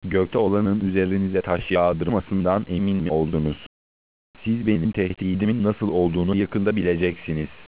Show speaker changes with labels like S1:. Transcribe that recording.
S1: gökte olanın üzerinize taş yağdırmasından emin mi oldunuz? Siz benim tehdidimin nasıl olduğunu yakında bileceksiniz.